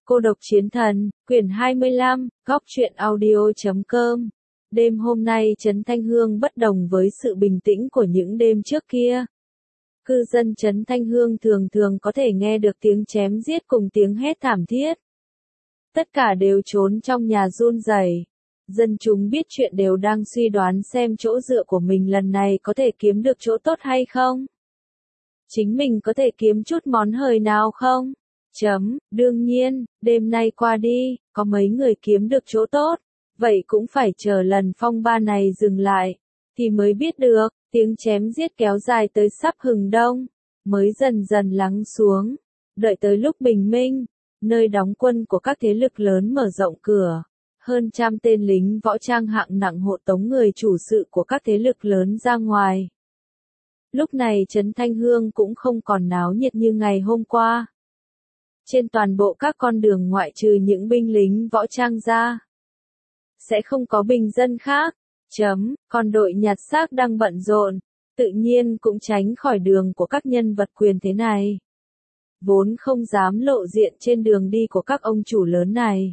Cô độc chiến thần, quyển 25, góc truyện audio.com. Đêm hôm nay Trấn Thanh Hương bất đồng với sự bình tĩnh của những đêm trước kia. Cư dân Trấn Thanh Hương thường thường có thể nghe được tiếng chém giết cùng tiếng hét thảm thiết. Tất cả đều trốn trong nhà run rẩy. Dân chúng biết chuyện đều đang suy đoán xem chỗ dựa của mình lần này có thể kiếm được chỗ tốt hay không. Chính mình có thể kiếm chút món hời nào không? Đương nhiên, đêm nay qua đi, có mấy người kiếm được chỗ tốt, vậy cũng phải chờ lần phong ba này dừng lại, thì mới biết được, tiếng chém giết kéo dài tới sắp hừng đông, mới dần dần lắng xuống, đợi tới lúc bình minh, nơi đóng quân của các thế lực lớn mở rộng cửa, hơn trăm tên lính võ trang hạng nặng hộ tống người chủ sự của các thế lực lớn ra ngoài. Lúc này Trấn Thanh Hương cũng không còn náo nhiệt như ngày hôm qua. Trên toàn bộ các con đường ngoại trừ những binh lính võ trang ra, sẽ không có bình dân khác. Còn đội nhặt xác đang bận rộn, tự nhiên cũng tránh khỏi đường của các nhân vật quyền thế này. Vốn không dám lộ diện trên đường đi của các ông chủ lớn này.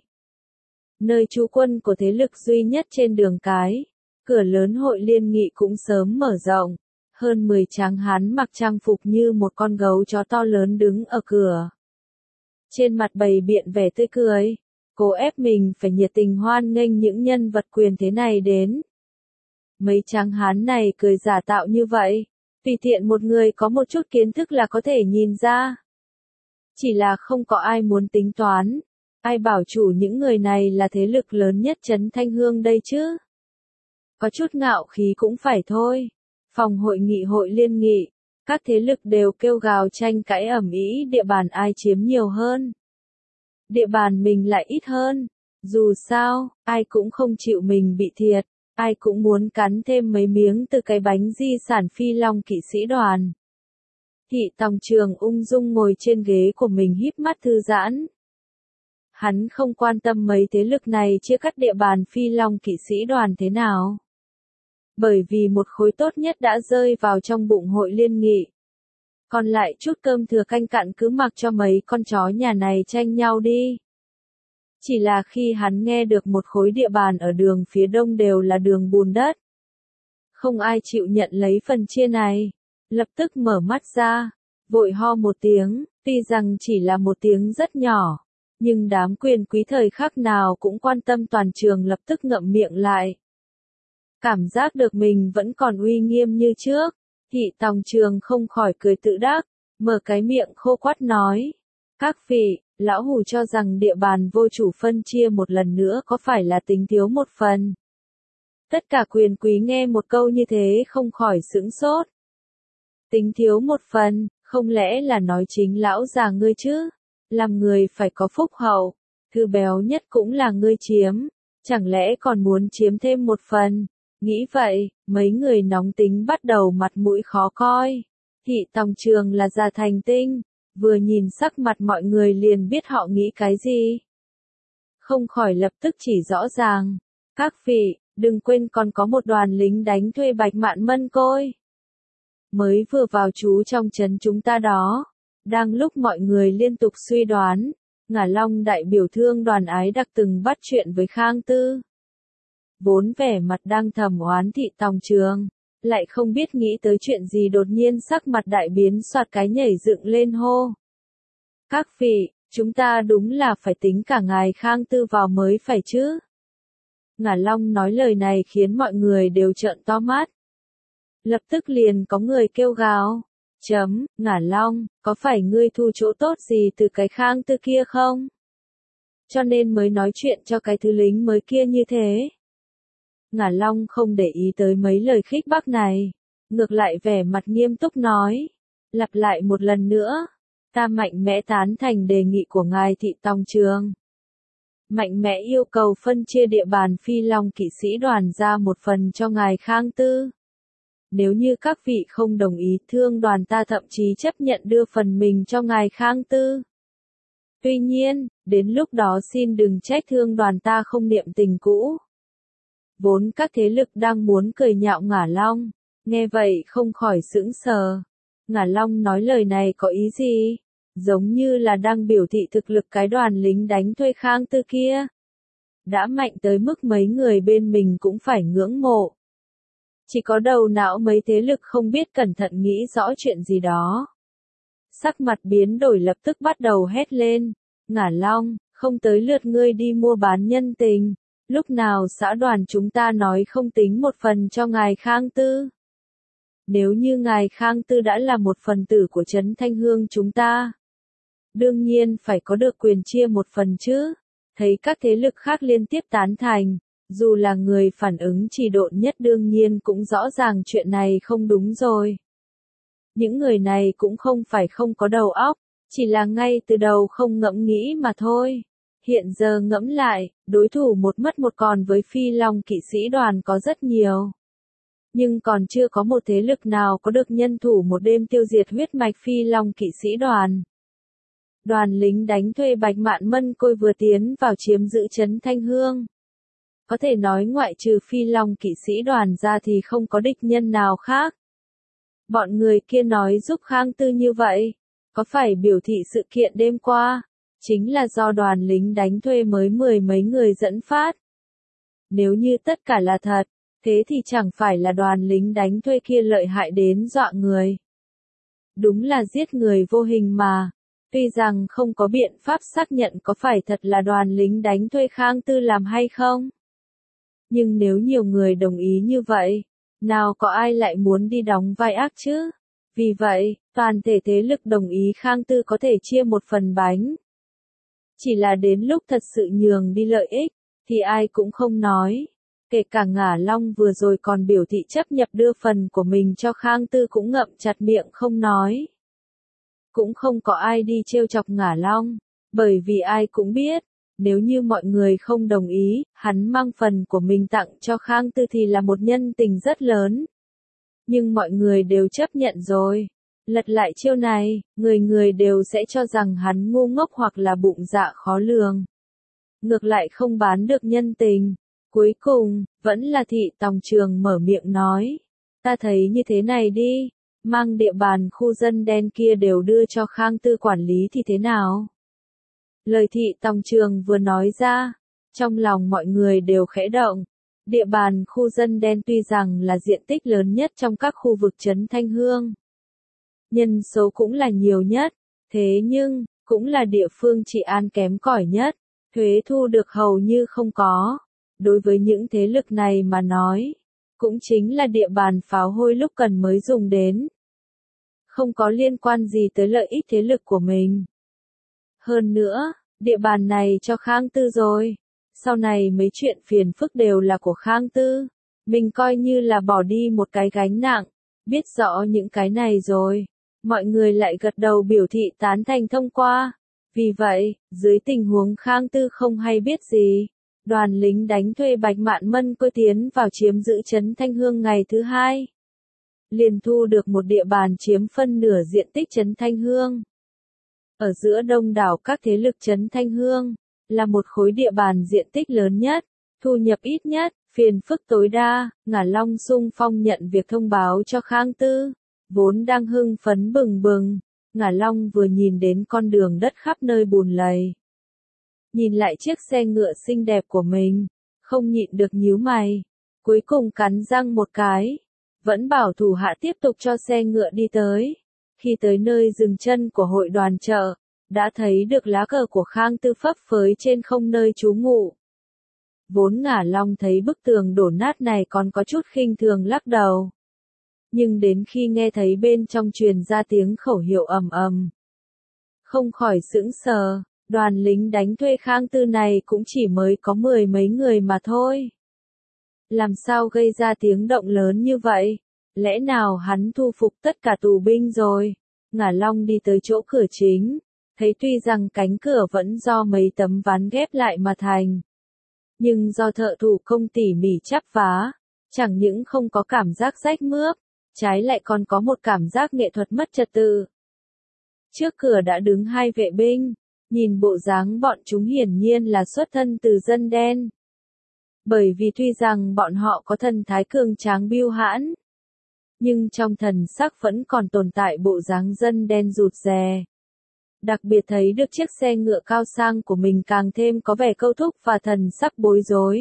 Nơi trú quân của thế lực duy nhất trên đường cái, cửa lớn hội liên nghị cũng sớm mở rộng. Hơn 10 tráng hán mặc trang phục như một con gấu chó to lớn đứng ở cửa. Trên mặt bày biện vẻ tươi cười, cố ép mình phải nhiệt tình hoan nghênh những nhân vật quyền thế này đến. Mấy tráng hán này cười giả tạo như vậy, tùy tiện một người có một chút kiến thức là có thể nhìn ra. Chỉ là không có ai muốn tính toán, ai bảo chủ những người này là thế lực lớn nhất Trấn Thanh Hương đây chứ. Có chút ngạo khí cũng phải thôi. Phòng hội nghị hội liên nghị, các thế lực đều kêu gào tranh cãi ầm ĩ địa bàn ai chiếm nhiều hơn. Địa bàn mình lại ít hơn, dù sao, ai cũng không chịu mình bị thiệt, ai cũng muốn cắn thêm mấy miếng từ cái bánh di sản Phi Long kỵ sĩ đoàn. Thị Tòng Trường ung dung ngồi trên ghế của mình híp mắt thư giãn. Hắn không quan tâm mấy thế lực này chia cắt địa bàn Phi Long kỵ sĩ đoàn thế nào. Bởi vì một khối tốt nhất đã rơi vào trong bụng hội liên nghị. Còn lại chút cơm thừa canh cặn cứ mặc cho mấy con chó nhà này tranh nhau đi. Chỉ là khi hắn nghe được một khối địa bàn ở đường phía đông đều là đường bùn đất. Không ai chịu nhận lấy phần chia này. Lập tức mở mắt ra, vội ho một tiếng, tuy rằng chỉ là một tiếng rất nhỏ. Nhưng đám quyền quý thời khắc nào cũng quan tâm toàn trường lập tức ngậm miệng lại. Cảm giác được mình vẫn còn uy nghiêm như trước, Thị Tòng Trường không khỏi cười tự đắc, mở cái miệng khô quắt nói. Các vị, lão hủ cho rằng địa bàn vô chủ phân chia một lần nữa có phải là tính thiếu một phần. Tất cả quyền quý nghe một câu như thế không khỏi sững sốt. Tính thiếu một phần, không lẽ là nói chính lão già ngươi chứ? Làm người phải có phúc hậu, thứ béo nhất cũng là ngươi chiếm, chẳng lẽ còn muốn chiếm thêm một phần? Nghĩ vậy, mấy người nóng tính bắt đầu mặt mũi khó coi. Thị Tòng Trường là già thành tinh, vừa nhìn sắc mặt mọi người liền biết họ nghĩ cái gì. Không khỏi lập tức chỉ rõ ràng. Các vị, đừng quên còn có một đoàn lính đánh thuê Bạch Mạn Mân Côi. Mới vừa vào trú trong trấn chúng ta đó. Đang lúc mọi người liên tục suy đoán, Ngả Long đại biểu thương đoàn ái đặc từng bắt chuyện với Khang Tư. Vốn vẻ mặt đang thầm oán Thị Tòng Trường, lại không biết nghĩ tới chuyện gì đột nhiên sắc mặt đại biến soạt cái nhảy dựng lên hô. Các vị, chúng ta đúng là phải tính cả ngài Khang Tư vào mới phải chứ. Ngả Long nói lời này khiến mọi người đều trợn to mắt. Lập tức liền có người kêu gào. Ngả Long, có phải ngươi thu chỗ tốt gì từ cái Khang Tư kia không? Cho nên mới nói chuyện cho cái thứ lính mới kia như thế. Ngả Long không để ý tới mấy lời khích bác này, ngược lại vẻ mặt nghiêm túc nói, lặp lại một lần nữa, ta mạnh mẽ tán thành đề nghị của ngài Thị Tòng Trường. Mạnh mẽ yêu cầu phân chia địa bàn Phi Long kỵ sĩ đoàn ra một phần cho ngài Khang Tư. Nếu như các vị không đồng ý, thương đoàn ta thậm chí chấp nhận đưa phần mình cho ngài Khang Tư. Tuy nhiên, đến lúc đó xin đừng trách thương đoàn ta không niệm tình cũ. Vốn các thế lực đang muốn cười nhạo Ngả Long, nghe vậy không khỏi sững sờ. Ngả Long nói lời này có ý gì? giống như là đang biểu thị thực lực cái đoàn lính đánh thuê Khang Tư kia. Đã mạnh tới mức mấy người bên mình cũng phải ngưỡng mộ. Chỉ có đầu não mấy thế lực không biết cẩn thận nghĩ rõ chuyện gì đó. Sắc mặt biến đổi lập tức bắt đầu hét lên. Ngả Long, không tới lượt ngươi đi mua bán nhân tình. Lúc nào xã đoàn chúng ta nói không tính một phần cho ngài Khang Tư. Nếu như ngài Khang Tư đã là một phần tử của Trấn Thanh Hương chúng ta, đương nhiên phải có được quyền chia một phần chứ. Thấy các thế lực khác liên tiếp tán thành, dù là người phản ứng trì độn nhất đương nhiên cũng rõ ràng chuyện này không đúng rồi. Những người này cũng không phải không có đầu óc, chỉ là ngay từ đầu không ngẫm nghĩ mà thôi. Hiện giờ ngẫm lại, đối thủ một mất một còn với Phi Long kỵ sĩ đoàn có rất nhiều. Nhưng còn chưa có một thế lực nào có được nhân thủ một đêm tiêu diệt huyết mạch Phi Long kỵ sĩ đoàn. Đoàn lính đánh thuê Bạch Mạn Mân Côi vừa tiến vào chiếm giữ Trấn Thanh Hương. Có thể nói ngoại trừ Phi Long kỵ sĩ đoàn ra thì không có địch nhân nào khác. Bọn người kia nói giúp Khang Tư như vậy, có phải biểu thị sự kiện đêm qua, chính là do đoàn lính đánh thuê mới mười mấy người dẫn phát. Nếu như tất cả là thật, thế thì chẳng phải là đoàn lính đánh thuê kia lợi hại đến dọa người. Đúng là giết người vô hình mà. Tuy rằng không có biện pháp xác nhận có phải thật là đoàn lính đánh thuê Khang Tư làm hay không. Nhưng nếu nhiều người đồng ý như vậy, nào có ai lại muốn đi đóng vai ác chứ? Vì vậy, toàn thể thế lực đồng ý Khang Tư có thể chia một phần bánh. Chỉ là đến lúc thật sự nhường đi lợi ích, thì ai cũng không nói. Kể cả Ngả Long vừa rồi còn biểu thị chấp nhận đưa phần của mình cho Khang Tư cũng ngậm chặt miệng không nói. Cũng không có ai đi trêu chọc Ngả Long, bởi vì ai cũng biết, nếu như mọi người không đồng ý, hắn mang phần của mình tặng cho Khang Tư thì là một nhân tình rất lớn. Nhưng mọi người đều chấp nhận rồi. Lật lại chiêu này, người người đều sẽ cho rằng hắn ngu ngốc hoặc là bụng dạ khó lường. Ngược lại không bán được nhân tình. Cuối cùng, vẫn là Thị Tòng Trường mở miệng nói. Ta thấy như thế này đi, mang địa bàn khu dân đen kia đều đưa cho Khang Tư quản lý thì thế nào? Lời Thị Tòng Trường vừa nói ra, trong lòng mọi người đều khẽ động. Địa bàn khu dân đen tuy rằng là diện tích lớn nhất trong các khu vực Trấn Thanh Hương. Nhân số cũng là nhiều nhất, thế nhưng, cũng là địa phương trị an kém cỏi nhất, thuế thu được hầu như không có. Đối với những thế lực này mà nói, cũng chính là địa bàn pháo hôi lúc cần mới dùng đến. Không có liên quan gì tới lợi ích thế lực của mình. Hơn nữa, địa bàn này cho Khang Tư rồi. Sau này mấy chuyện phiền phức đều là của Khang Tư. Mình coi như là bỏ đi một cái gánh nặng. Biết rõ những cái này rồi. Mọi người lại gật đầu biểu thị tán thành thông qua. Vì vậy, dưới tình huống Khang Tư không hay biết gì, đoàn lính đánh thuê Bạch Mạn Mân Côi tiến vào chiếm giữ Trấn Thanh Hương ngày thứ hai. Liền thu được một địa bàn chiếm phân nửa diện tích Trấn Thanh Hương. Ở giữa đông đảo các thế lực Trấn Thanh Hương, là một khối địa bàn diện tích lớn nhất, thu nhập ít nhất, phiền phức tối đa. Ngả Long xung phong nhận việc thông báo cho Khang Tư, vốn đang hưng phấn bừng bừng. Ngả Long vừa nhìn đến con đường đất khắp nơi bùn lầy, nhìn lại chiếc xe ngựa xinh đẹp của mình, không nhịn được nhíu mày, cuối cùng cắn răng một cái, vẫn bảo thủ hạ tiếp tục cho xe ngựa đi tới. Khi tới nơi dừng chân của hội đoàn chợ, đã thấy được lá cờ của Khang Tư phấp phới trên không nơi trú ngụ. Vốn Ngả Long thấy bức tường đổ nát này còn có chút khinh thường lắc đầu. Nhưng đến khi nghe thấy bên trong truyền ra tiếng khẩu hiệu ầm ầm, không khỏi sững sờ, đoàn lính đánh thuê Khang Tư này cũng chỉ mới có mười mấy người mà thôi. Làm sao gây ra tiếng động lớn như vậy? Lẽ nào hắn thu phục tất cả tù binh rồi? Ngả Long đi tới chỗ cửa chính, thấy tuy rằng cánh cửa vẫn do mấy tấm ván ghép lại mà thành, nhưng do thợ thủ công tỉ mỉ chắp vá, chẳng những không có cảm giác rách mướp, trái lại còn có một cảm giác nghệ thuật mất trật tự. Trước cửa đã đứng hai vệ binh, nhìn bộ dáng bọn chúng hiển nhiên là xuất thân từ dân đen. Bởi vì tuy rằng bọn họ có thần thái cường tráng biêu hãn, nhưng trong thần sắc vẫn còn tồn tại bộ dáng dân đen rụt rè. Đặc biệt thấy được chiếc xe ngựa cao sang của mình càng thêm có vẻ câu thúc và thần sắc bối rối.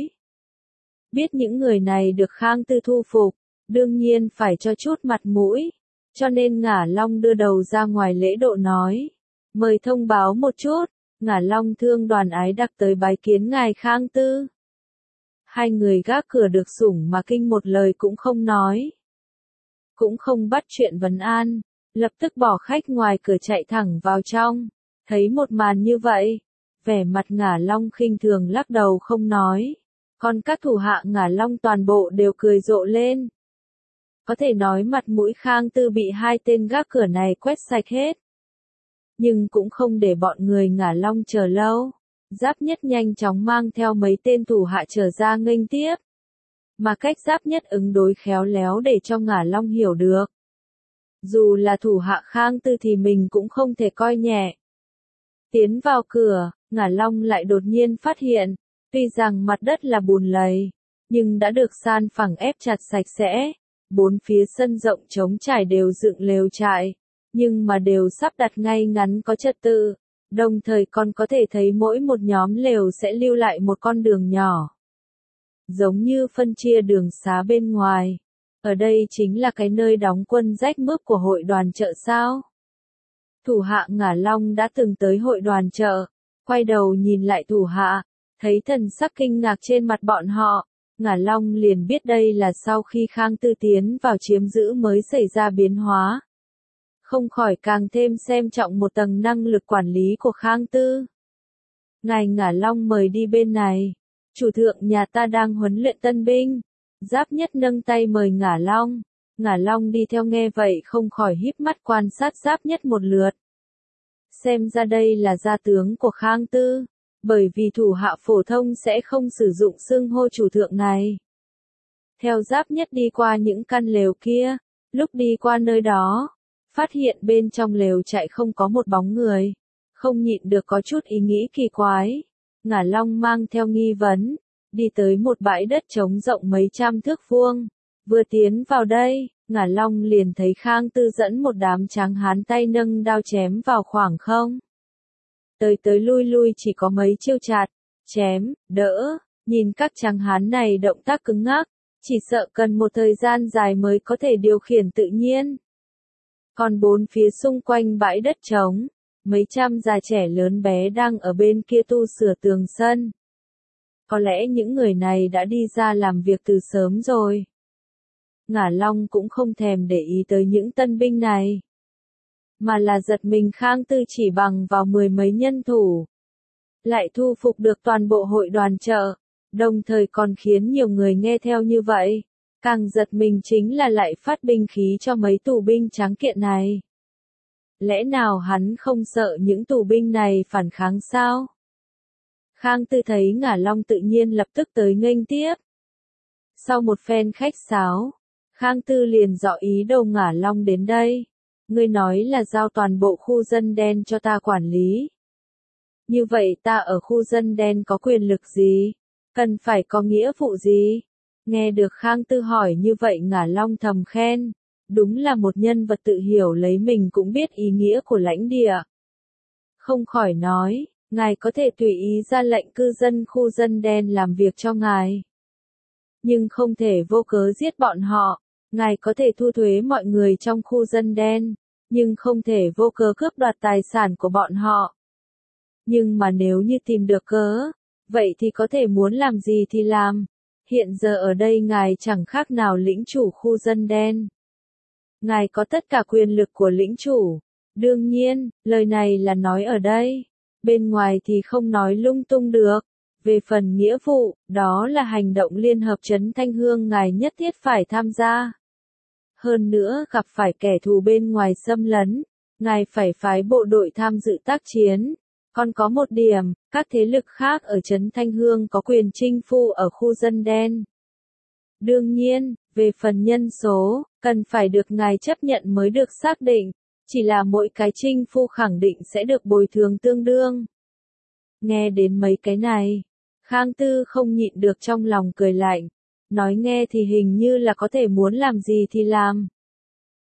Biết những người này được Khang Tư thu phục, đương nhiên phải cho chút mặt mũi, cho nên Ngả Long đưa đầu ra ngoài lễ độ nói, mời thông báo một chút, Ngả Long thương đoàn ái đặc tới bái kiến ngài Khang Tư. Hai người gác cửa được sủng mà kinh một lời cũng không nói. Cũng không bắt chuyện vấn an, lập tức bỏ khách ngoài cửa chạy thẳng vào trong. Thấy một màn như vậy, vẻ mặt Ngả Long khinh thường lắc đầu không nói. Còn các thủ hạ Ngả Long toàn bộ đều cười rộ lên. Có thể nói mặt mũi Khang Tư bị hai tên gác cửa này quét sạch hết. Nhưng cũng không để bọn người Ngả Long chờ lâu. Giáp Nhất nhanh chóng mang theo mấy tên thủ hạ trở ra nghênh tiếp. Mà cách Giáp Nhất ứng đối khéo léo để cho Ngả Long hiểu được. Dù là thủ hạ Khang Tư thì mình cũng không thể coi nhẹ. Tiến vào cửa, Ngả Long lại đột nhiên phát hiện, tuy rằng mặt đất là bùn lầy, nhưng đã được san phẳng ép chặt sạch sẽ. Bốn phía sân rộng trống trải đều dựng lều trại, nhưng mà đều sắp đặt ngay ngắn có trật tự. Đồng thời còn có thể thấy mỗi một nhóm lều sẽ lưu lại một con đường nhỏ. Giống như phân chia đường xá bên ngoài. Ở đây chính là cái nơi đóng quân rách mướp của hội đoàn chợ sao? Thủ hạ Ngả Long đã từng tới hội đoàn chợ, quay đầu nhìn lại thủ hạ, thấy thần sắc kinh ngạc trên mặt bọn họ, Ngả Long liền biết đây là sau khi Khang Tư tiến vào chiếm giữ mới xảy ra biến hóa. Không khỏi càng thêm xem trọng một tầng năng lực quản lý của Khang Tư. Ngài Ngả Long mời đi bên này, chủ thượng nhà ta đang huấn luyện tân binh. Giáp Nhất nâng tay mời Ngả Long đi theo nghe vậy không khỏi híp mắt quan sát Giáp Nhất một lượt. Xem ra đây là gia tướng của Khang Tư, bởi vì thủ hạ phổ thông sẽ không sử dụng xưng hô chủ thượng này. Theo Giáp Nhất đi qua những căn lều kia, lúc đi qua nơi đó, phát hiện bên trong lều trại không có một bóng người, không nhịn được có chút ý nghĩ kỳ quái. Ngả Long mang theo nghi vấn, đi tới một bãi đất trống rộng mấy trăm thước vuông. Vừa tiến vào đây, Ngả Long liền thấy Khang Tư dẫn một đám tráng hán tay nâng đao chém vào khoảng không. Tới lui lui chỉ có mấy chiêu chặt, chém, đỡ, nhìn các tráng hán này động tác cứng ngắc, chỉ sợ cần một thời gian dài mới có thể điều khiển tự nhiên. Còn bốn phía xung quanh bãi đất trống, mấy trăm già trẻ lớn bé đang ở bên kia tu sửa tường sân. Có lẽ những người này đã đi ra làm việc từ sớm rồi. Ngả Long cũng không thèm để ý tới những tân binh này. Mà là giật mình Khang Tư chỉ bằng vào mười mấy nhân thủ. Lại thu phục được toàn bộ hội đoàn chợ, đồng thời còn khiến nhiều người nghe theo như vậy. Càng giật mình chính là lại phát binh khí cho mấy tù binh tráng kiện này. Lẽ nào hắn không sợ những tù binh này phản kháng sao? Khang Tư thấy Ngả Long tự nhiên lập tức tới nghênh tiếp. Sau một phen khách sáo, Khang Tư liền dọ ý đầu Ngả Long đến đây. Ngươi nói là giao toàn bộ khu dân đen cho ta quản lý. Như vậy ta ở khu dân đen có quyền lực gì? Cần phải có nghĩa vụ gì? Nghe được Khang Tư hỏi như vậy Ngả Long thầm khen. Đúng là một nhân vật tự hiểu lấy mình cũng biết ý nghĩa của lãnh địa. Không khỏi nói, ngài có thể tùy ý ra lệnh cư dân khu dân đen làm việc cho ngài. Nhưng không thể vô cớ giết bọn họ. Ngài có thể thu thuế mọi người trong khu dân đen, nhưng không thể vô cớ cướp đoạt tài sản của bọn họ. Nhưng mà nếu như tìm được cớ, vậy thì có thể muốn làm gì thì làm. Hiện giờ ở đây ngài chẳng khác nào lĩnh chủ khu dân đen. Ngài có tất cả quyền lực của lĩnh chủ. Đương nhiên, lời này là nói ở đây. Bên ngoài thì không nói lung tung được. Về phần nghĩa vụ, đó là hành động liên hợp trấn Thanh Hương ngài nhất thiết phải tham gia. Hơn nữa gặp phải kẻ thù bên ngoài xâm lấn, ngài phải phái bộ đội tham dự tác chiến. Còn có một điểm, các thế lực khác ở trấn Thanh Hương có quyền chinh phu ở khu dân đen. Đương nhiên, về phần nhân số, cần phải được ngài chấp nhận mới được xác định, chỉ là mỗi cái chinh phu khẳng định sẽ được bồi thường tương đương. Nghe đến mấy cái này, Khang Tư không nhịn được trong lòng cười lạnh, nói nghe thì hình như là có thể muốn làm gì thì làm.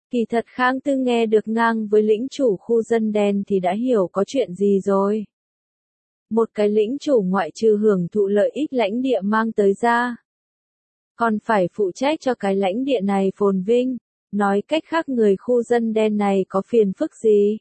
Kỳ thật Khang Tư nghe được ngang với lĩnh chủ khu dân đen thì đã hiểu có chuyện gì rồi. Một cái lĩnh chủ ngoại trừ hưởng thụ lợi ích lãnh địa mang tới ra, còn phải phụ trách cho cái lãnh địa này phồn vinh. Nói cách khác người khu dân đen này có phiền phức gì,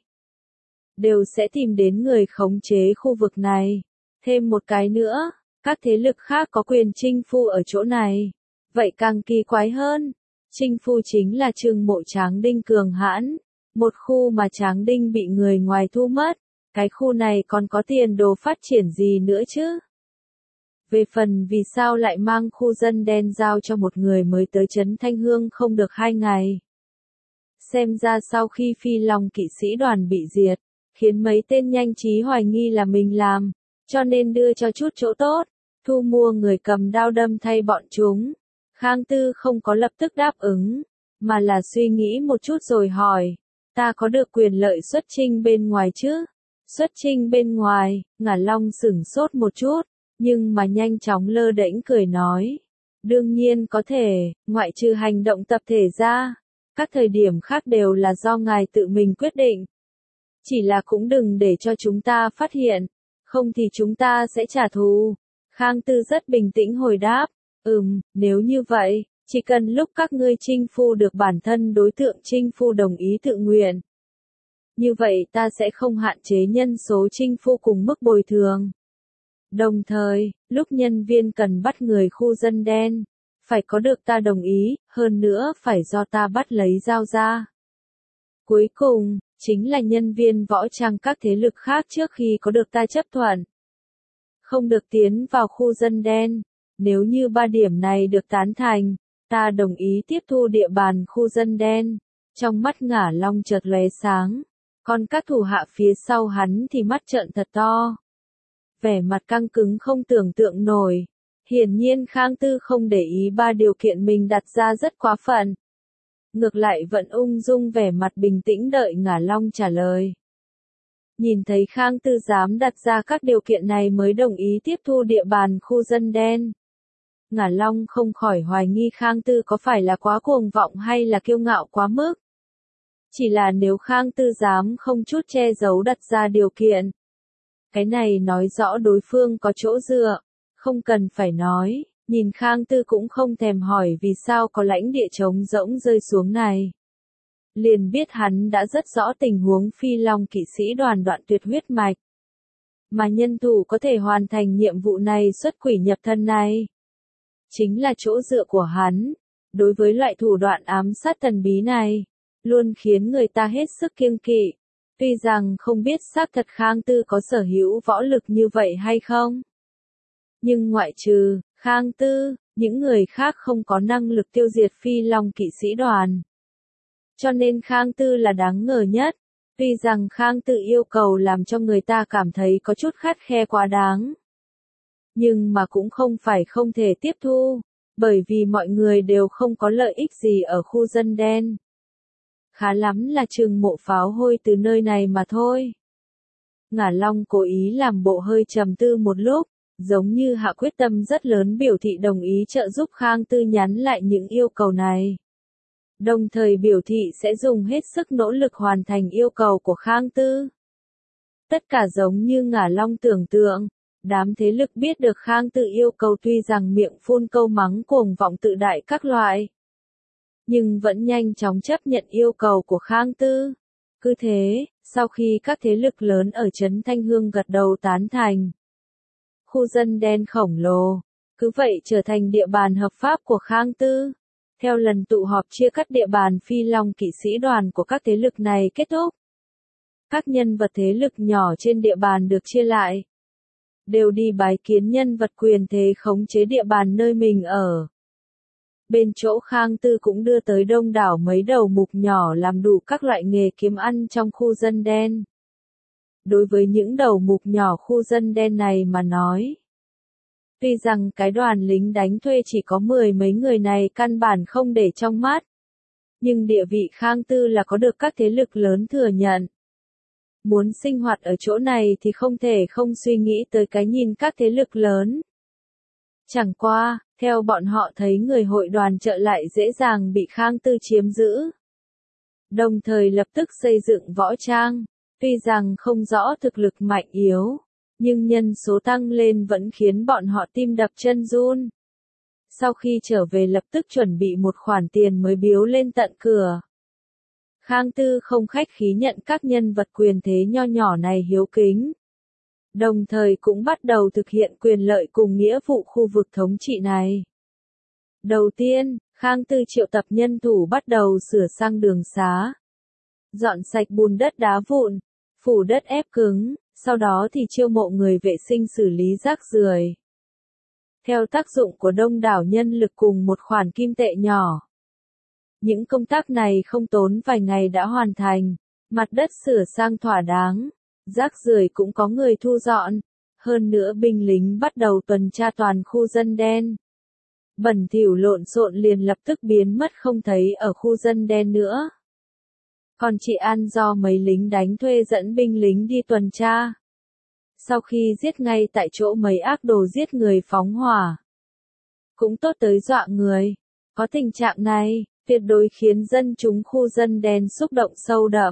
đều sẽ tìm đến người khống chế khu vực này. Thêm một cái nữa, các thế lực khác có quyền chinh phu ở chỗ này. Vậy càng kỳ quái hơn. Chinh phu chính là Trương Mộ Tráng Đinh cường hãn. Một khu mà Tráng Đinh bị người ngoài thu mất. Cái khu này còn có tiền đồ phát triển gì nữa chứ? Về phần vì sao lại mang khu dân đen giao cho một người mới tới Trấn Thanh Hương không được 2 ngày. Xem ra sau khi Phi Long kỵ sĩ đoàn bị diệt, khiến mấy tên nhanh trí hoài nghi là mình làm, cho nên đưa cho chút chỗ tốt, thu mua người cầm đao đâm thay bọn chúng. Khang Tư không có lập tức đáp ứng, mà là suy nghĩ một chút rồi hỏi, ta có được quyền lợi xuất chinh bên ngoài chứ? Xuất chinh bên ngoài, Ngả Long sửng sốt một chút, nhưng mà nhanh chóng lơ đễnh cười nói. Đương nhiên có thể, ngoại trừ hành động tập thể ra, các thời điểm khác đều là do ngài tự mình quyết định. Chỉ là cũng đừng để cho chúng ta phát hiện, không thì chúng ta sẽ trả thù. Khang Tư rất bình tĩnh hồi đáp, nếu như vậy, chỉ cần lúc các ngươi chinh phu được bản thân đối tượng chinh phu đồng ý tự nguyện. Như vậy ta sẽ không hạn chế nhân số chinh phu cùng mức bồi thường. Đồng thời, lúc nhân viên cần bắt người khu dân đen, phải có được ta đồng ý, hơn nữa phải do ta bắt lấy giao ra. Cuối cùng, chính là nhân viên võ trang các thế lực khác trước khi có được ta chấp thuận. Không được tiến vào khu dân đen. Nếu như 3 điểm này được tán thành, ta đồng ý tiếp thu địa bàn khu dân đen. Trong mắt Ngả Long chợt lóe sáng, còn các thủ hạ phía sau hắn thì mắt trợn thật to. Vẻ mặt căng cứng không tưởng tượng nổi. Hiển nhiên Khang Tư không để ý 3 điều kiện mình đặt ra rất quá phận. Ngược lại vẫn ung dung vẻ mặt bình tĩnh đợi Ngả Long trả lời. Nhìn thấy Khang Tư dám đặt ra các điều kiện này mới đồng ý tiếp thu địa bàn khu dân đen. Ngả Long không khỏi hoài nghi Khang Tư có phải là quá cuồng vọng hay là kiêu ngạo quá mức. Chỉ là nếu Khang Tư dám không chút che giấu đặt ra điều kiện, cái này nói rõ đối phương có chỗ dựa, không cần phải nói, nhìn Khang Tư cũng không thèm hỏi vì sao có lãnh địa trống rỗng rơi xuống này. Liền biết hắn đã rất rõ tình huống Phi Long kỵ sĩ đoàn đoạn tuyệt huyết mạch. Mà nhân thủ có thể hoàn thành nhiệm vụ này xuất quỷ nhập thân này. Chính là chỗ dựa của hắn. Đối với loại thủ đoạn ám sát thần bí này, luôn khiến người ta hết sức kiêng kỵ. Tuy rằng không biết xác thật Khang Tư có sở hữu võ lực như vậy hay không. Nhưng ngoại trừ Khang Tư, những người khác không có năng lực tiêu diệt Phi Long kỵ sĩ đoàn. Cho nên Khang Tư là đáng ngờ nhất. Tuy rằng Khang Tư yêu cầu làm cho người ta cảm thấy có chút khắt khe quá đáng. Nhưng mà cũng không phải không thể tiếp thu, bởi vì mọi người đều không có lợi ích gì ở khu dân đen. Khá lắm là chừng mộ pháo hôi từ nơi này mà thôi. Ngả Long cố ý làm bộ hơi trầm tư một lúc, giống như hạ quyết tâm rất lớn biểu thị đồng ý trợ giúp Khang Tư nhắn lại những yêu cầu này. Đồng thời biểu thị sẽ dùng hết sức nỗ lực hoàn thành yêu cầu của Khang Tư. Tất cả giống như Ngả Long tưởng tượng, đám thế lực biết được Khang Tư yêu cầu tuy rằng miệng phun câu mắng cuồng vọng tự đại các loại, nhưng vẫn nhanh chóng chấp nhận yêu cầu của Khang Tư. Cứ thế, sau khi các thế lực lớn ở Trấn Thanh Hương gật đầu tán thành, khu dân đen khổng lồ, cứ vậy trở thành địa bàn hợp pháp của Khang Tư. Theo lần tụ họp chia cắt địa bàn Phi Long kỵ sĩ đoàn của các thế lực này kết thúc, các nhân vật thế lực nhỏ trên địa bàn được chia lại, đều đi bái kiến nhân vật quyền thế khống chế địa bàn nơi mình ở. Bên chỗ Khang Tư cũng đưa tới đông đảo mấy đầu mục nhỏ làm đủ các loại nghề kiếm ăn trong khu dân đen. Đối với những đầu mục nhỏ khu dân đen này mà nói, tuy rằng cái đoàn lính đánh thuê chỉ có 10 mấy người này căn bản không để trong mắt, nhưng địa vị Khang Tư là có được các thế lực lớn thừa nhận. Muốn sinh hoạt ở chỗ này thì không thể không suy nghĩ tới cái nhìn các thế lực lớn. Chẳng qua, theo bọn họ thấy người hội đoàn trợ lại dễ dàng bị Khang Tư chiếm giữ. đồng thời lập tức xây dựng võ trang. Tuy rằng không rõ thực lực mạnh yếu, nhưng nhân số tăng lên vẫn khiến bọn họ tim đập chân run. Sau khi trở về lập tức chuẩn bị một khoản tiền mới biếu lên tận cửa. Khang Tư không khách khí nhận các nhân vật quyền thế nho nhỏ này hiếu kính. Đồng thời cũng bắt đầu thực hiện quyền lợi cùng nghĩa vụ khu vực thống trị này. Đầu tiên, Khang Tư triệu tập nhân thủ bắt đầu sửa sang đường xá. Dọn sạch bùn đất đá vụn, phủ đất ép cứng, sau đó thì chiêu mộ người vệ sinh xử lý rác rưởi. Theo tác dụng của đông đảo nhân lực cùng một khoản kim tệ nhỏ. Những công tác này không tốn vài ngày đã hoàn thành, mặt đất sửa sang thỏa đáng, rác rưởi cũng có người thu dọn, hơn nữa binh lính bắt đầu tuần tra toàn khu dân đen. Bẩn thỉu lộn xộn liền lập tức biến mất không thấy ở khu dân đen nữa. Còn chị An do mấy lính đánh thuê dẫn binh lính đi tuần tra. Sau khi giết ngay tại chỗ mấy ác đồ giết người phóng hỏa. Cũng tốt tới dọa người. Có tình trạng này, tuyệt đối khiến dân chúng khu dân đen xúc động sâu đậm.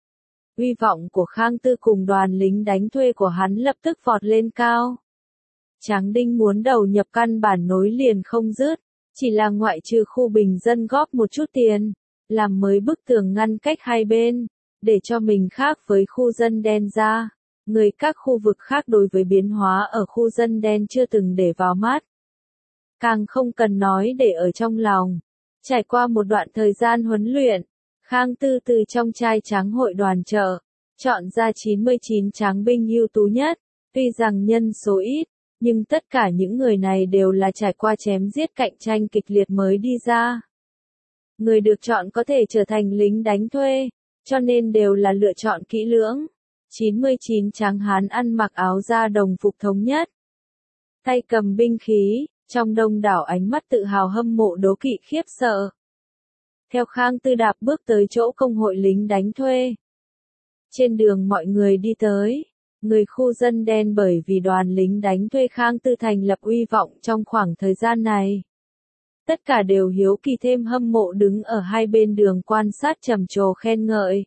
Uy vọng của Khang Tư cùng đoàn lính đánh thuê của hắn lập tức vọt lên cao. Tráng Đinh muốn đầu nhập căn bản nối liền không dứt, chỉ là ngoại trừ khu bình dân góp một chút tiền, làm mới bức tường ngăn cách hai bên, để cho mình khác với khu dân đen ra. Người các khu vực khác đối với biến hóa ở khu dân đen chưa từng để vào mắt. Càng không cần nói để ở trong lòng. Trải qua một đoạn thời gian huấn luyện, Khang Tư từ trong trai tráng hội đoàn chợ, chọn ra 99 tráng binh ưu tú nhất, tuy rằng nhân số ít, nhưng tất cả những người này đều là trải qua chém giết cạnh tranh kịch liệt mới đi ra. Người được chọn có thể trở thành lính đánh thuê, cho nên đều là lựa chọn kỹ lưỡng. 99 tráng hán ăn mặc áo da đồng phục thống nhất, tay cầm binh khí, trong đông đảo ánh mắt tự hào hâm mộ đố kỵ khiếp sợ. Theo Khang Tư đạp bước tới chỗ công hội lính đánh thuê. Trên đường mọi người đi tới, người khu dân đen bởi vì đoàn lính đánh thuê Khang Tư thành lập uy vọng trong khoảng thời gian này. Tất cả đều hiếu kỳ thêm hâm mộ đứng ở hai bên đường quan sát trầm trồ khen ngợi.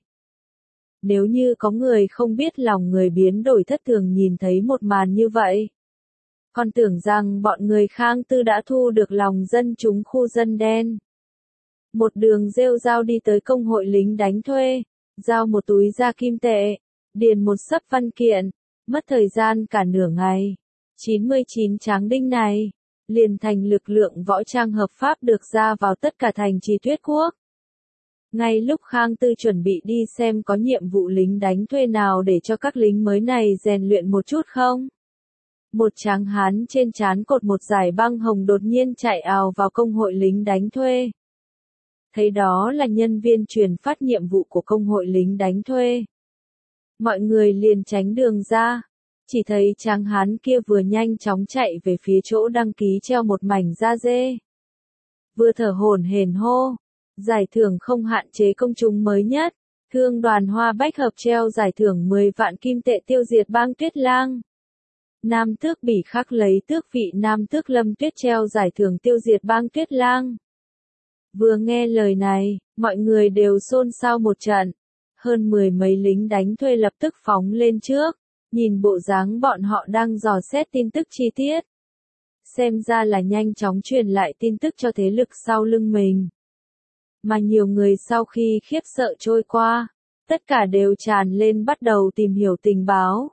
Nếu như có người không biết lòng người biến đổi thất thường nhìn thấy một màn như vậy. Còn tưởng rằng bọn người Khang Tư đã thu được lòng dân chúng khu dân đen. Một đường rêu rao đi tới công hội lính đánh thuê, giao một túi da kim tệ, điền một xấp văn kiện, mất thời gian cả nửa ngày. 99 tráng đinh này, liền thành lực lượng võ trang hợp pháp được ra vào tất cả thành trì Tuyết Quốc. Ngay lúc Khang Tư chuẩn bị đi xem có nhiệm vụ lính đánh thuê nào để cho các lính mới này rèn luyện một chút không? Một tráng hán trên trán cột một dải băng hồng đột nhiên chạy ào vào công hội lính đánh thuê. Thấy đó là nhân viên truyền phát nhiệm vụ của công hội lính đánh thuê. Mọi người liền tránh đường ra, chỉ thấy tráng hán kia vừa nhanh chóng chạy về phía chỗ đăng ký treo một mảnh da dê. Vừa thở hổn hển hô, giải thưởng không hạn chế công chúng mới nhất, Thương đoàn Hoa Bách Hợp treo giải thưởng 10 vạn kim tệ tiêu diệt bang Tuyết Lang. Nam tước Bỉ Khắc lấy tước vị Nam tước Lâm Tuyết treo giải thưởng tiêu diệt bang Tuyết Lang. Vừa nghe lời này, mọi người đều xôn xao một trận. Hơn 10 mấy lính đánh thuê lập tức phóng lên trước, nhìn bộ dáng bọn họ đang dò xét tin tức chi tiết. Xem ra là nhanh chóng truyền lại tin tức cho thế lực sau lưng mình. Mà nhiều người sau khi khiếp sợ trôi qua, tất cả đều tràn lên bắt đầu tìm hiểu tình báo.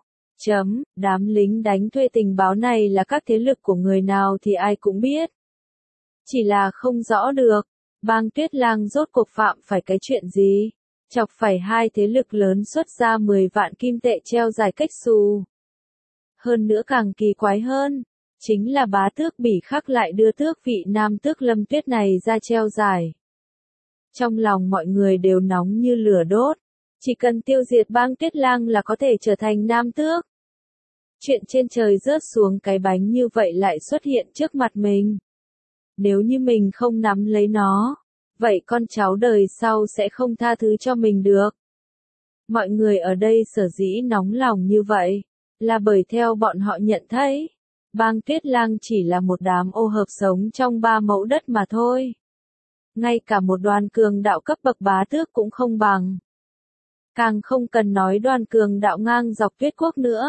Đám lính đánh thuê tình báo này là các thế lực của người nào thì ai cũng biết. Chỉ là không rõ được, bang Tuyết Lang rốt cuộc phạm phải cái chuyện gì, chọc phải hai thế lực lớn xuất ra 10 vạn kim tệ treo giải cách xù. Hơn nữa càng kỳ quái hơn, chính là bá tước Bỉ Khắc lại đưa tước vị Nam tước Lâm Tuyết này ra treo giải. Trong lòng mọi người đều nóng như lửa đốt, chỉ cần tiêu diệt bang Tuyết Lang là có thể trở thành Nam tước. Chuyện trên trời rớt xuống cái bánh như vậy lại xuất hiện trước mặt mình. Nếu như mình không nắm lấy nó, vậy con cháu đời sau sẽ không tha thứ cho mình được. Mọi người ở đây sở dĩ nóng lòng như vậy, là bởi theo bọn họ nhận thấy, bang Tuyết Lang chỉ là một đám ô hợp sống trong 3 mẫu đất mà thôi. ngay cả một đoàn cường đạo cấp bậc bá tước cũng không bằng. Càng không cần nói đoàn cường đạo ngang dọc Tuyết Quốc nữa.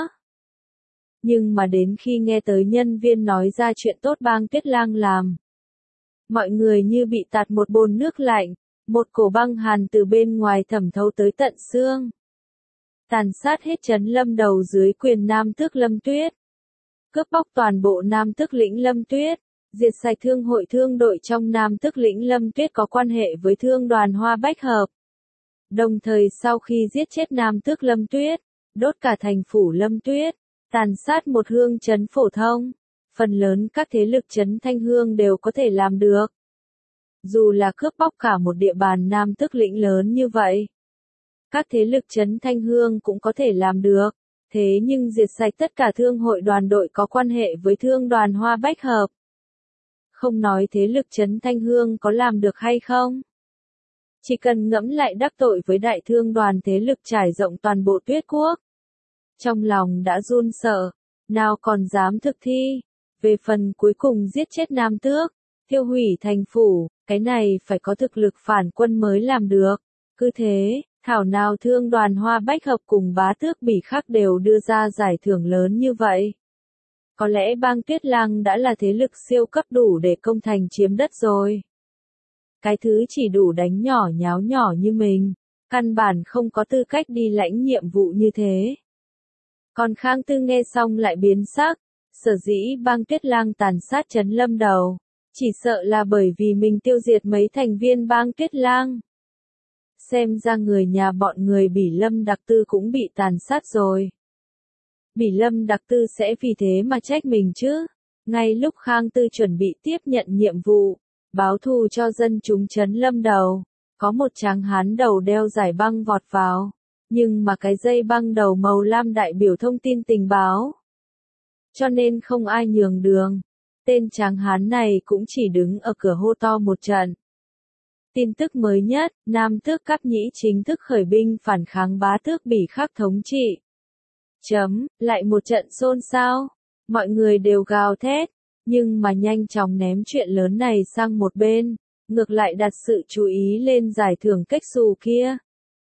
Nhưng mà đến khi nghe tới nhân viên nói ra chuyện tốt bang Tuyết Lang làm, mọi người như bị tạt một bồn nước lạnh, một cổ băng hàn từ bên ngoài thẩm thấu tới tận xương. Tàn sát hết trấn Lâm Đầu dưới quyền Nam Tước Lâm Tuyết. Cướp bóc toàn bộ Nam Tước lĩnh Lâm Tuyết. Diệt sạch thương hội thương đội trong Nam Tước lĩnh Lâm Tuyết có quan hệ với thương đoàn Hoa Bách Hợp. Đồng thời sau khi giết chết Nam Tước Lâm Tuyết, đốt cả thành phủ Lâm Tuyết, tàn sát một hương trấn phổ thông, phần lớn các thế lực trấn Thanh Hương đều có thể làm được. Dù là cướp bóc cả một địa bàn Nam Tước lĩnh lớn như vậy, các thế lực trấn Thanh Hương cũng có thể làm được. Thế nhưng diệt sạch tất cả thương hội đoàn đội có quan hệ với thương đoàn Hoa Bách Hợp. Không nói thế lực trấn Thanh Hương có làm được hay không. Chỉ cần ngẫm lại đắc tội với đại thương đoàn thế lực trải rộng toàn bộ Tuyết Quốc. Trong lòng đã run sợ, nào còn dám thực thi. Về phần cuối cùng giết chết Nam Tước, tiêu hủy thành phủ, cái này phải có thực lực phản quân mới làm được. Cứ thế, thảo nào thương đoàn Hoa Bách Hợp cùng bá tước Bỉ Khắc đều đưa ra giải thưởng lớn như vậy. Có lẽ bang Tuyết Lang đã là thế lực siêu cấp đủ để công thành chiếm đất rồi. Cái thứ chỉ đủ đánh nhỏ nháo nhỏ như mình, căn bản không có tư cách đi lãnh nhiệm vụ như thế. Còn Khang Tư nghe xong lại biến sắc, sở dĩ bang Tuyết Lang tàn sát trấn Lâm Đầu, chỉ sợ là bởi vì mình tiêu diệt mấy thành viên bang Tuyết Lang. Xem ra người nhà bọn người Bỉ Lâm Đặc Tư cũng bị tàn sát rồi. Bỉ Lâm Đặc Tư sẽ vì thế mà trách mình chứ. Ngay lúc Khang Tư chuẩn bị tiếp nhận nhiệm vụ, báo thù cho dân chúng trấn Lâm Đầu, có một tráng hán đầu đeo giải băng vọt vào. Nhưng mà cái dây băng đầu màu lam đại biểu thông tin tình báo. Cho nên không ai nhường đường. Tên tráng hán này cũng chỉ đứng ở cửa hô to một trận. Tin tức mới nhất, Nam Tước Cáp Nhĩ chính thức khởi binh phản kháng bá tước Bỉ Khắc thống trị. Lại một trận xôn xao. Mọi người đều gào thét, nhưng mà nhanh chóng ném chuyện lớn này sang một bên, ngược lại đặt sự chú ý lên giải thưởng cách xù kia.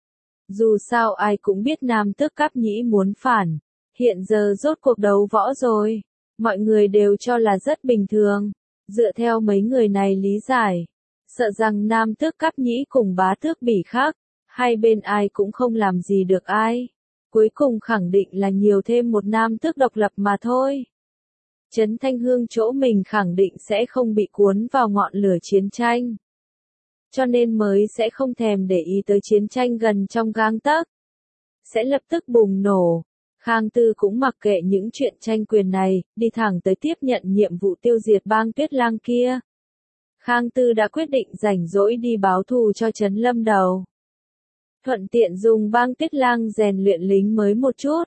Dù sao ai cũng biết Nam Tước Cáp Nhĩ muốn phản, hiện giờ rốt cuộc đấu võ rồi, mọi người đều cho là rất bình thường. Dựa theo mấy người này lý giải, sợ rằng Nam Tước Cáp Nhĩ cùng bá tước Bỉ Khắc, hai bên ai cũng không làm gì được ai. Cuối cùng khẳng định là nhiều thêm một Nam Tước độc lập mà thôi. Trấn Thanh Hương chỗ mình khẳng định sẽ không bị cuốn vào ngọn lửa chiến tranh. Cho nên mới sẽ không thèm để ý tới chiến tranh gần trong gang tấc. Sẽ lập tức bùng nổ. Khang Tư cũng mặc kệ những chuyện tranh quyền này, đi thẳng tới tiếp nhận nhiệm vụ tiêu diệt bang Tuyết Lang kia. Khang Tư đã quyết định rảnh rỗi đi báo thù cho trấn Lâm Đầu. Thuận tiện dùng bang Tuyết Lang rèn luyện lính mới một chút.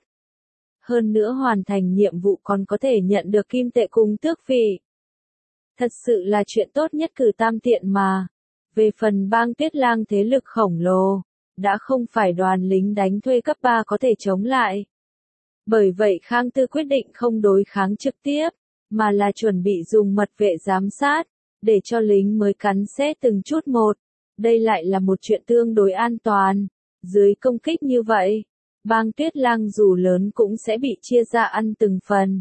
Hơn nữa hoàn thành nhiệm vụ còn có thể nhận được kim tệ cùng tước vị. Thật sự là chuyện tốt nhất cử tam tiện mà. Về phần bang Tuyết Lang thế lực khổng lồ, đã không phải đoàn lính đánh thuê cấp 3 có thể chống lại. Bởi vậy Khang Tư quyết định không đối kháng trực tiếp, mà là chuẩn bị dùng mật vệ giám sát, để cho lính mới cắn xé từng chút một. Đây lại là một chuyện tương đối an toàn. Dưới công kích như vậy, bang Tuyết Lang dù lớn cũng sẽ bị chia ra ăn từng phần.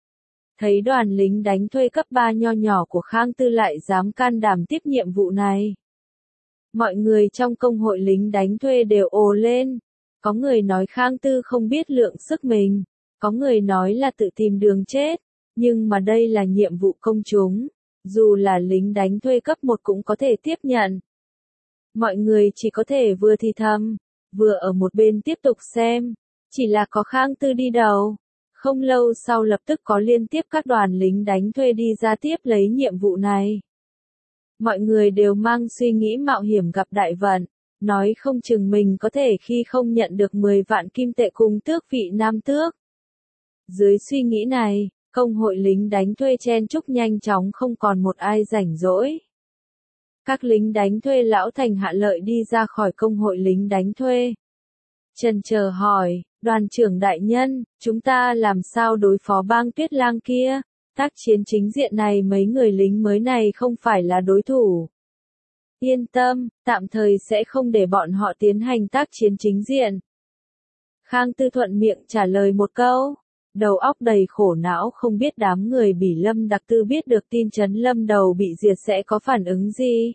Thấy đoàn lính đánh thuê cấp 3 nho nhỏ của Khang Tư lại dám can đảm tiếp nhiệm vụ này. Mọi người trong công hội lính đánh thuê đều ồ lên. Có người nói Khang Tư không biết lượng sức mình. Có người nói là tự tìm đường chết. Nhưng mà đây là nhiệm vụ công chúng. Dù là lính đánh thuê cấp 1 cũng có thể tiếp nhận. Mọi người chỉ có thể vừa thì thầm, vừa ở một bên tiếp tục xem. Chỉ là có Khang Tư đi đầu. Không lâu sau lập tức có liên tiếp các đoàn lính đánh thuê đi ra tiếp lấy nhiệm vụ này. Mọi người đều mang suy nghĩ mạo hiểm gặp đại vận, nói không chừng mình có thể khi không nhận được 10 vạn kim tệ cùng tước vị Nam Tước. Dưới suy nghĩ này, công hội lính đánh thuê chen chúc nhanh chóng không còn một ai rảnh rỗi. Các lính đánh thuê lão thành hạ lợi đi ra khỏi công hội lính đánh thuê. Chần chờ hỏi, đoàn trưởng đại nhân, chúng ta làm sao đối phó bang Tuyết Lang kia? Tác chiến chính diện này mấy người lính mới này không phải là đối thủ. Yên tâm, tạm thời sẽ không để bọn họ tiến hành tác chiến chính diện. Khang Tư thuận miệng trả lời một câu, đầu óc đầy khổ não không biết đám người Bỉ Lâm Đặc Tư biết được tin Trấn Lâm Đầu bị diệt sẽ có phản ứng gì.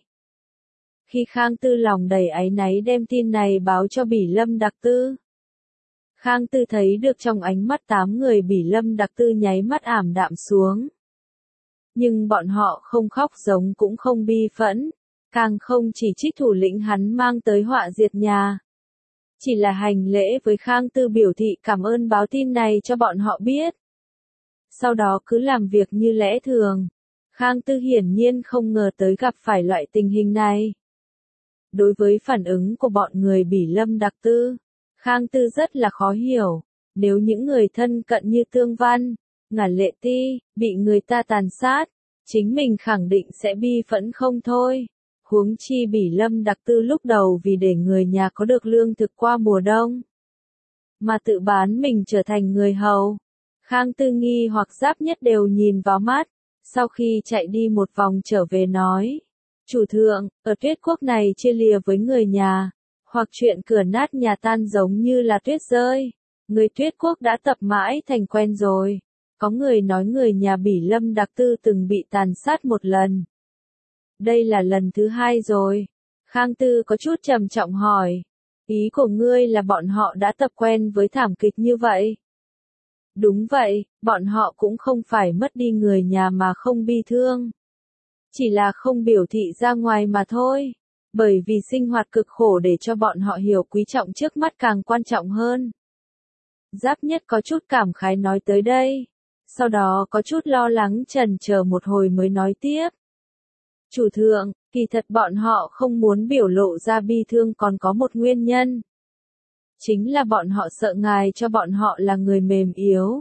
Khi Khang Tư lòng đầy áy náy đem tin này báo cho Bỉ Lâm Đặc Tư, Khang Tư thấy được trong ánh mắt 8 người Bỉ Lâm Đặc Tư nháy mắt ảm đạm xuống. Nhưng bọn họ không khóc giống cũng không bi phẫn, càng không chỉ trích thủ lĩnh hắn mang tới họa diệt nhà. Chỉ là hành lễ với Khang Tư biểu thị cảm ơn báo tin này cho bọn họ biết. Sau đó cứ làm việc như lẽ thường. Khang Tư hiển nhiên không ngờ tới gặp phải loại tình hình này. Đối với phản ứng của bọn người Bỉ Lâm Đặc Tư, Khang Tư rất là khó hiểu. Nếu những người thân cận như Tương Văn, Ngả Lệ Ti, bị người ta tàn sát, chính mình khẳng định sẽ bi phẫn không thôi. Huống chi Bỉ Lâm Đặc Tư lúc đầu vì để người nhà có được lương thực qua mùa đông, mà tự bán mình trở thành người hầu. Khang Tư nghi hoặc Giáp Nhất đều nhìn vào mắt, sau khi chạy đi một vòng trở về nói. Chủ thượng, ở Tuyết Quốc này chia lìa với người nhà, hoặc chuyện cửa nát nhà tan giống như là tuyết rơi. Người Tuyết Quốc đã tập mãi thành quen rồi. Có người nói người nhà Bỉ Lâm Đặc Tư từng bị tàn sát một lần. Đây là lần thứ 2 rồi. Khang Tư có chút trầm trọng hỏi. Ý của ngươi là bọn họ đã tập quen với thảm kịch như vậy? Đúng vậy, bọn họ cũng không phải mất đi người nhà mà không bi thương. Chỉ là không biểu thị ra ngoài mà thôi. Bởi vì sinh hoạt cực khổ để cho bọn họ hiểu quý trọng trước mắt càng quan trọng hơn. Giáp Nhất có chút cảm khái nói tới đây. Sau đó có chút lo lắng chần chờ một hồi mới nói tiếp. Chủ thượng, kỳ thật bọn họ không muốn biểu lộ ra bi thương còn có một nguyên nhân. Chính là bọn họ sợ ngài cho bọn họ là người mềm yếu.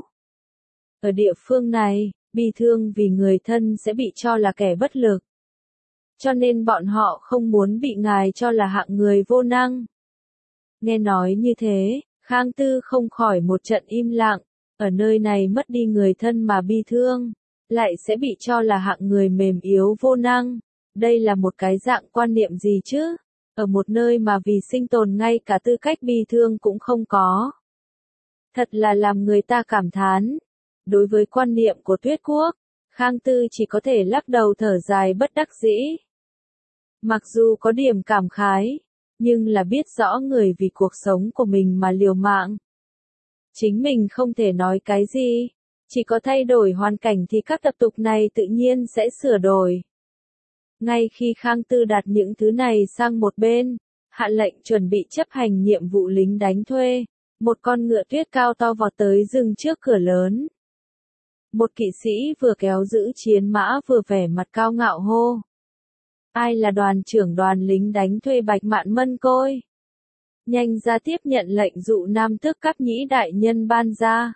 Ở địa phương này, bi thương vì người thân sẽ bị cho là kẻ bất lực. Cho nên bọn họ không muốn bị ngài cho là hạng người vô năng. Nghe nói như thế, Khang Tư không khỏi một trận im lặng. Ở nơi này mất đi người thân mà bi thương, lại sẽ bị cho là hạng người mềm yếu vô năng. Đây là một cái dạng quan niệm gì chứ? Ở một nơi mà vì sinh tồn ngay cả tư cách bi thương cũng không có. Thật là làm người ta cảm thán. Đối với quan niệm của Tuyết Quốc, Khang Tư chỉ có thể lắc đầu thở dài bất đắc dĩ. Mặc dù có điểm cảm khái, nhưng là biết rõ người vì cuộc sống của mình mà liều mạng. Chính mình không thể nói cái gì, chỉ có thay đổi hoàn cảnh thì các tập tục này tự nhiên sẽ sửa đổi. Ngay khi Khang Tư đặt những thứ này sang một bên, hạ lệnh chuẩn bị chấp hành nhiệm vụ lính đánh thuê, một con ngựa tuyết cao to vọt tới dừng trước cửa lớn. Một kỵ sĩ vừa kéo giữ chiến mã vừa vẻ mặt cao ngạo hô. Ai là đoàn trưởng đoàn lính đánh thuê Bạch Mạn Mân Côi? Nhanh ra tiếp nhận lệnh dụ Nam Tước Cấp Nhĩ đại nhân ban ra.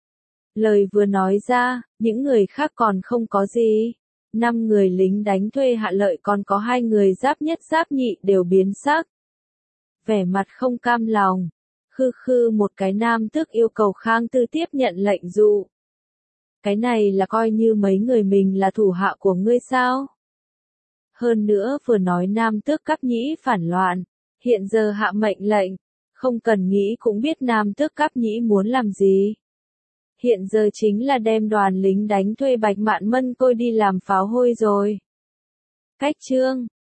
Lời vừa nói ra, những người khác còn không có gì. 5 người lính đánh thuê Hạ Lợi còn có 2 người Giáp Nhất Giáp Nhị đều biến sắc. Vẻ mặt không cam lòng. Khư một cái Nam Tước yêu cầu Khang Tư tiếp nhận lệnh dụ. Cái này là coi như mấy người mình là thủ hạ của ngươi sao? Hơn nữa vừa nói Nam Tước Cấp Nhĩ phản loạn, hiện giờ hạ mệnh lệnh, không cần nghĩ cũng biết Nam Tước Cấp Nhĩ muốn làm gì. Hiện giờ chính là đem đoàn lính đánh thuê Bạch Mạn Mân Côi đi làm pháo hôi rồi. Cách chương